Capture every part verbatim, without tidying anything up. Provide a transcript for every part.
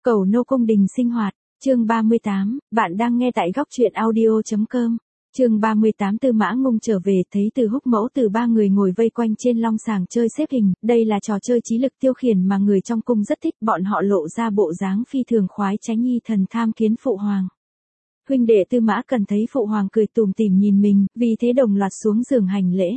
Cầu nô cung đình sinh hoạt, chương ba mươi tám, bạn đang nghe tại góc truyện audio.com. Chương ba mươi tám Tư Mã Ngung trở về, thấy Từ Húc mẫu Từ ba người ngồi vây quanh trên long sàng chơi xếp hình, đây là trò chơi trí lực tiêu khiển mà người trong cung rất thích, bọn họ lộ ra bộ dáng phi thường khoái tránh nhi thần tham kiến phụ hoàng. Huynh đệ Tư Mã Cần thấy phụ hoàng cười tủm tỉm nhìn mình, vì thế đồng loạt xuống giường hành lễ.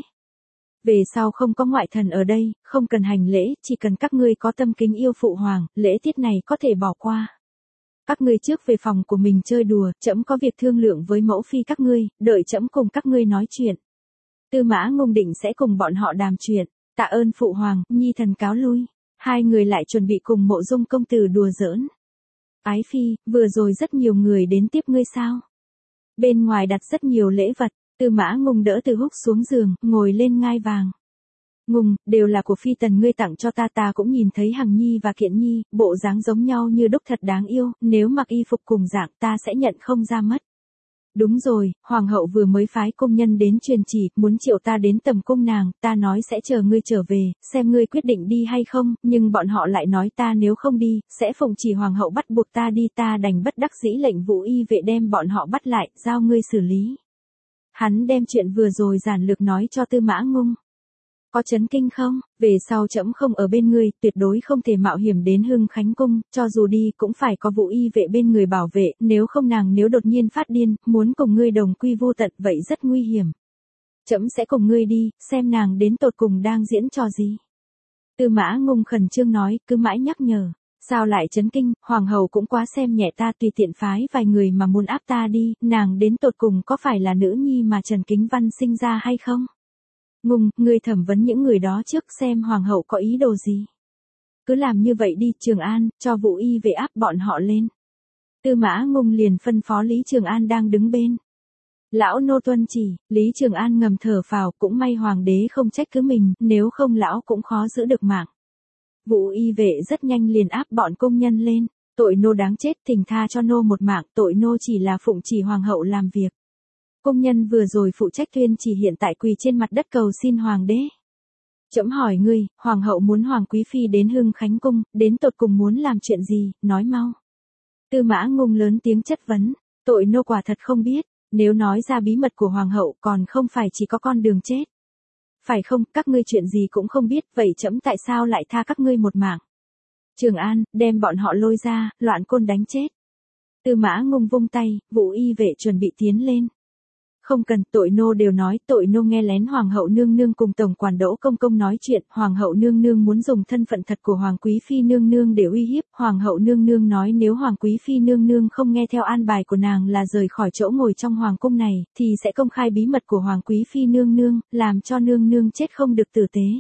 Về sau không có ngoại thần ở đây, không cần hành lễ, chỉ cần các ngươi có tâm kính yêu phụ hoàng, lễ tiết này có thể bỏ qua. Các ngươi trước về phòng của mình chơi đùa, trẫm có việc thương lượng với mẫu phi các ngươi, đợi trẫm cùng các ngươi nói chuyện. Tư Mã Ngung định sẽ cùng bọn họ đàm chuyện, tạ ơn phụ hoàng, nhi thần cáo lui. Hai người lại chuẩn bị cùng Mộ Dung công tử đùa giỡn. Ái phi, vừa rồi rất nhiều người đến tiếp ngươi sao? Bên ngoài đặt rất nhiều lễ vật. Tư Mã Ngung đỡ Từ Húc xuống giường, ngồi lên ngai vàng. Ngung, đều là của phi tần ngươi tặng cho ta, ta cũng nhìn thấy Hằng Nhi và Kiện Nhi, bộ dáng giống nhau như đúc thật đáng yêu, nếu mặc y phục cùng dạng ta sẽ nhận không ra mất. Đúng rồi, hoàng hậu vừa mới phái công nhân đến truyền chỉ, muốn triệu ta đến tầm cung nàng, ta nói sẽ chờ ngươi trở về, xem ngươi quyết định đi hay không, nhưng bọn họ lại nói ta nếu không đi, sẽ phụng chỉ hoàng hậu bắt buộc ta đi, ta đành bất đắc dĩ lệnh Vũ Y vệ đem bọn họ bắt lại, giao ngươi xử lý. Hắn đem chuyện vừa rồi giản lược nói cho Tư Mã Ngung. Có chấn kinh không? Về sau trẫm không ở bên ngươi, tuyệt đối không thể mạo hiểm đến Hưng Khánh cung, cho dù đi cũng phải có Vũ Y vệ bên người bảo vệ, nếu không nàng nếu đột nhiên phát điên, muốn cùng ngươi đồng quy vô tận vậy rất nguy hiểm. Trẫm sẽ cùng ngươi đi, xem nàng đến tột cùng đang diễn trò gì. Tư Mã Ngung khẩn trương nói, cứ mãi nhắc nhở. Sao lại chấn kinh, hoàng hậu cũng quá xem nhẹ ta, tùy tiện phái vài người mà muốn áp ta đi, nàng đến tột cùng có phải là nữ nhi mà Trần Kính Văn sinh ra hay không? Ngung, ngươi thẩm vấn những người đó trước xem hoàng hậu có ý đồ gì. Cứ làm như vậy đi, Trường An, cho Vũ Y về áp bọn họ lên. Tư Mã Ngung liền phân phó Lý Trường An đang đứng bên. Lão nô tuân chỉ, Lý Trường An ngầm thở phào, cũng may hoàng đế không trách cứ mình, nếu không lão cũng khó giữ được mạng. Vũ Y vệ rất nhanh liền áp bọn công nhân lên, tội nô đáng chết, thỉnh tha cho nô một mạng, tội nô chỉ là phụng chỉ hoàng hậu làm việc. Công nhân vừa rồi phụ trách tuyên chỉ hiện tại quỳ trên mặt đất cầu xin hoàng đế. Trẫm hỏi ngươi, hoàng hậu muốn hoàng quý phi đến Hưng Khánh cung, đến tột cùng muốn làm chuyện gì, nói mau. Tư Mã Ngung lớn tiếng chất vấn, tội nô quả thật không biết, nếu nói ra bí mật của hoàng hậu còn không phải chỉ có con đường chết. Phải không, các ngươi chuyện gì cũng không biết, vậy trẫm tại sao lại tha các ngươi một mạng? Trường An, đem bọn họ lôi ra, loạn côn đánh chết. Tư Mã Ngung vung tay, Vũ Y vệ chuẩn bị tiến lên. Không cần, tội nô đều nói, tội nô nghe lén hoàng hậu nương nương cùng tổng quản Đỗ công công nói chuyện, hoàng hậu nương nương muốn dùng thân phận thật của hoàng quý phi nương nương để uy hiếp, hoàng hậu nương nương nói nếu hoàng quý phi nương nương không nghe theo an bài của nàng là rời khỏi chỗ ngồi trong hoàng cung này, thì sẽ công khai bí mật của hoàng quý phi nương nương, làm cho nương nương chết không được tử tế.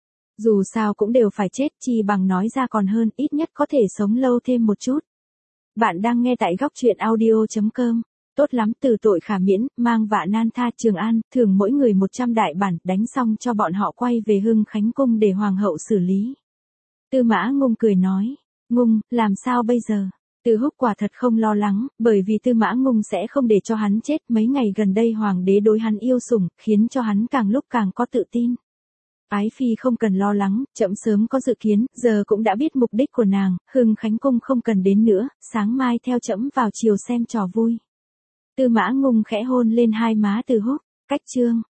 Dù sao cũng đều phải chết, chi bằng nói ra còn hơn, ít nhất có thể sống lâu thêm một chút. Bạn đang nghe tại góc truyện audio.com. Tốt lắm, từ tội khả miễn, mang vạ nan tha. Trường An, thường mỗi người một trăm đại bản, đánh xong cho bọn họ quay về Hưng Khánh cung để hoàng hậu xử lý. Tư Mã Ngung cười nói, Ngung, làm sao bây giờ? Từ Húc quả thật không lo lắng, bởi vì Tư Mã Ngung sẽ không để cho hắn chết, mấy ngày gần đây hoàng đế đối hắn yêu sủng, khiến cho hắn càng lúc càng có tự tin. Ái phi không cần lo lắng, trẫm sớm có dự kiến, giờ cũng đã biết mục đích của nàng, Hưng Khánh cung không cần đến nữa, sáng mai theo trẫm vào chiều xem trò vui. Tư Mã Ngung khẽ hôn lên hai má Từ Húc, cách chương.